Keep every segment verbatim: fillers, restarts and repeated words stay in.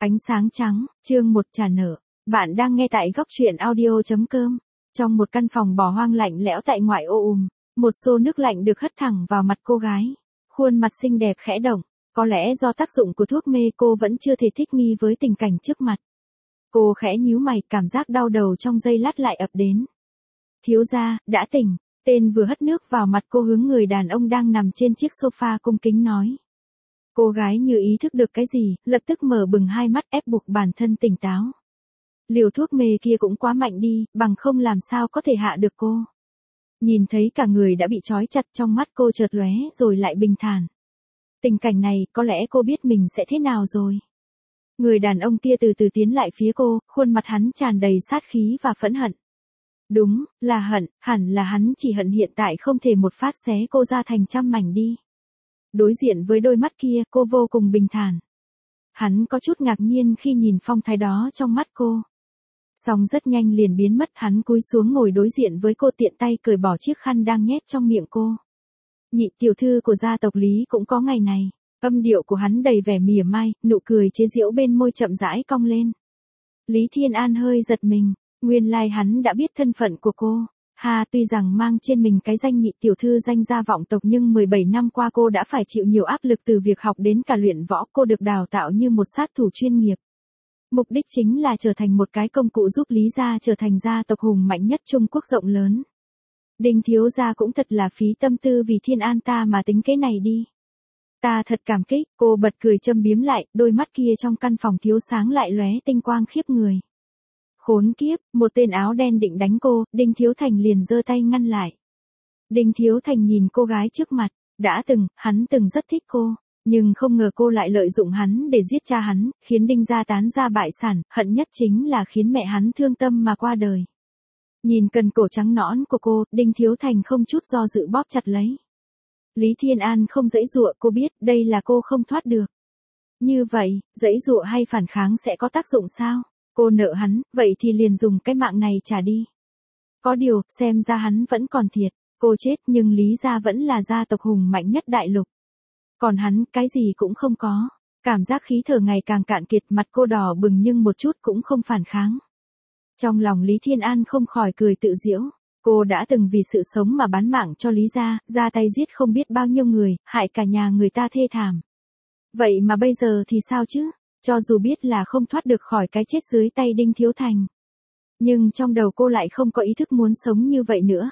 Ánh sáng trắng, chương một trà nở. Bạn đang nghe tại góc truyện audio.com. Trong một căn phòng bỏ hoang lạnh lẽo tại ngoại ô ùm, một xô nước lạnh được hất thẳng vào mặt cô gái. Khuôn mặt xinh đẹp khẽ động, có lẽ do tác dụng của thuốc mê cô vẫn chưa thể thích nghi với tình cảnh trước mặt. Cô khẽ nhíu mày, cảm giác đau đầu trong giây lát lại ập đến. Thiếu gia, đã tỉnh, tên vừa hất nước vào mặt cô hướng người đàn ông đang nằm trên chiếc sofa cung kính nói. Cô gái như ý thức được cái gì, lập tức mở bừng hai mắt ép buộc bản thân tỉnh táo. Liều thuốc mê kia cũng quá mạnh đi, bằng không làm sao có thể hạ được cô. Nhìn thấy cả người đã bị trói chặt, trong mắt cô chợt lóe rồi lại bình thản. Tình cảnh này, có lẽ cô biết mình sẽ thế nào rồi. Người đàn ông kia từ từ tiến lại phía cô, khuôn mặt hắn tràn đầy sát khí và phẫn hận. Đúng, là hận, hẳn là hắn chỉ hận hiện tại không thể một phát xé cô ra thành trăm mảnh đi. Đối diện với đôi mắt kia, cô vô cùng bình thản. Hắn có chút ngạc nhiên khi nhìn phong thái đó trong mắt cô. Song rất nhanh liền biến mất, hắn cúi xuống ngồi đối diện với cô, tiện tay cởi bỏ chiếc khăn đang nhét trong miệng cô. Nhị tiểu thư của gia tộc Lý cũng có ngày này. Âm điệu của hắn đầy vẻ mỉa mai, nụ cười chế giễu bên môi chậm rãi cong lên. Lý Thiên An hơi giật mình, nguyên lai hắn đã biết thân phận của cô. Hà, tuy rằng mang trên mình cái danh nhị tiểu thư danh gia vọng tộc, nhưng mười bảy năm qua cô đã phải chịu nhiều áp lực từ việc học đến cả luyện võ. Cô được đào tạo như một sát thủ chuyên nghiệp. Mục đích chính là trở thành một cái công cụ giúp Lý gia trở thành gia tộc hùng mạnh nhất Trung Quốc rộng lớn. Đinh thiếu gia cũng thật là phí tâm tư vì Thiên An ta mà tính cái này đi. Ta thật cảm kích, cô bật cười châm biếm lại, đôi mắt kia trong căn phòng thiếu sáng lại lóe tinh quang khiếp người. Khốn kiếp, một tên áo đen định đánh cô, Đinh Thiếu Thành liền giơ tay ngăn lại. Đinh Thiếu Thành nhìn cô gái trước mặt, đã từng, hắn từng rất thích cô, nhưng không ngờ cô lại lợi dụng hắn để giết cha hắn, khiến Đinh gia tán gia bại sản, hận nhất chính là khiến mẹ hắn thương tâm mà qua đời. Nhìn cần cổ trắng nõn của cô, Đinh Thiếu Thành không chút do dự bóp chặt lấy. Lý Thiên An không giãy giụa, cô biết đây là cô không thoát được. Như vậy, giãy giụa hay phản kháng sẽ có tác dụng sao? Cô nợ hắn, vậy thì liền dùng cái mạng này trả đi. Có điều, xem ra hắn vẫn còn thiệt. Cô chết nhưng Lý gia vẫn là gia tộc hùng mạnh nhất đại lục. Còn hắn, cái gì cũng không có. Cảm giác khí thở ngày càng cạn kiệt, mặt cô đỏ bừng nhưng một chút cũng không phản kháng. Trong lòng Lý Thiên An không khỏi cười tự giễu. Cô đã từng vì sự sống mà bán mạng cho Lý gia, ra tay giết không biết bao nhiêu người, hại cả nhà người ta thê thảm. Vậy mà bây giờ thì sao chứ? Cho dù biết là không thoát được khỏi cái chết dưới tay Đinh Thiếu Thành. Nhưng trong đầu cô lại không có ý thức muốn sống như vậy nữa.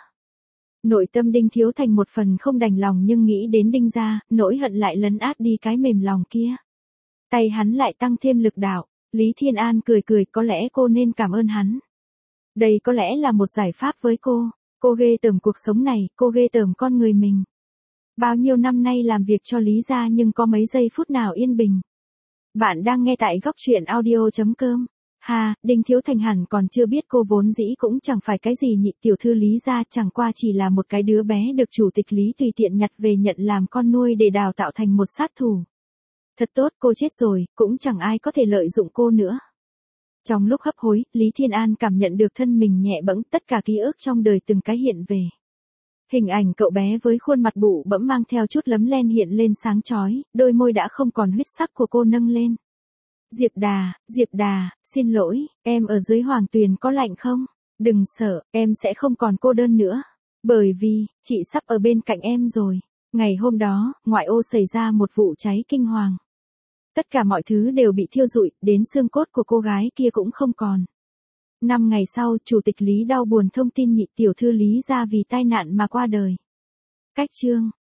Nội tâm Đinh Thiếu Thành một phần không đành lòng, nhưng nghĩ đến Đinh gia, nỗi hận lại lấn át đi cái mềm lòng kia. Tay hắn lại tăng thêm lực đạo. Lý Thiên An cười cười, có lẽ cô nên cảm ơn hắn. Đây có lẽ là một giải pháp với cô. Cô ghê tởm cuộc sống này, cô ghê tởm con người mình. Bao nhiêu năm nay làm việc cho Lý gia nhưng có mấy giây phút nào yên bình. Bạn đang nghe tại góc truyện audio.com. Hà, Đinh Thiếu Thành hẳn còn chưa biết cô vốn dĩ cũng chẳng phải cái gì nhị tiểu thư Lý gia, chẳng qua chỉ là một cái đứa bé được chủ tịch Lý tùy tiện nhặt về nhận làm con nuôi để đào tạo thành một sát thủ. Thật tốt, cô chết rồi, cũng chẳng ai có thể lợi dụng cô nữa. Trong lúc hấp hối, Lý Thiên An cảm nhận được thân mình nhẹ bẫng, tất cả ký ức trong đời từng cái hiện về. Hình ảnh cậu bé với khuôn mặt bụ bẫm mang theo chút lấm len hiện lên sáng chói, đôi môi đã không còn huyết sắc của cô nâng lên. Diệp Đà, Diệp Đà, xin lỗi, em ở dưới hoàng tuyền có lạnh không? Đừng sợ, em sẽ không còn cô đơn nữa. Bởi vì, chị sắp ở bên cạnh em rồi. Ngày hôm đó, ngoại ô xảy ra một vụ cháy kinh hoàng. Tất cả mọi thứ đều bị thiêu rụi, đến xương cốt của cô gái kia cũng không còn. Năm ngày sau, chủ tịch Lý đau buồn thông tin nhị tiểu thư Lý gia vì tai nạn mà qua đời. Cách chương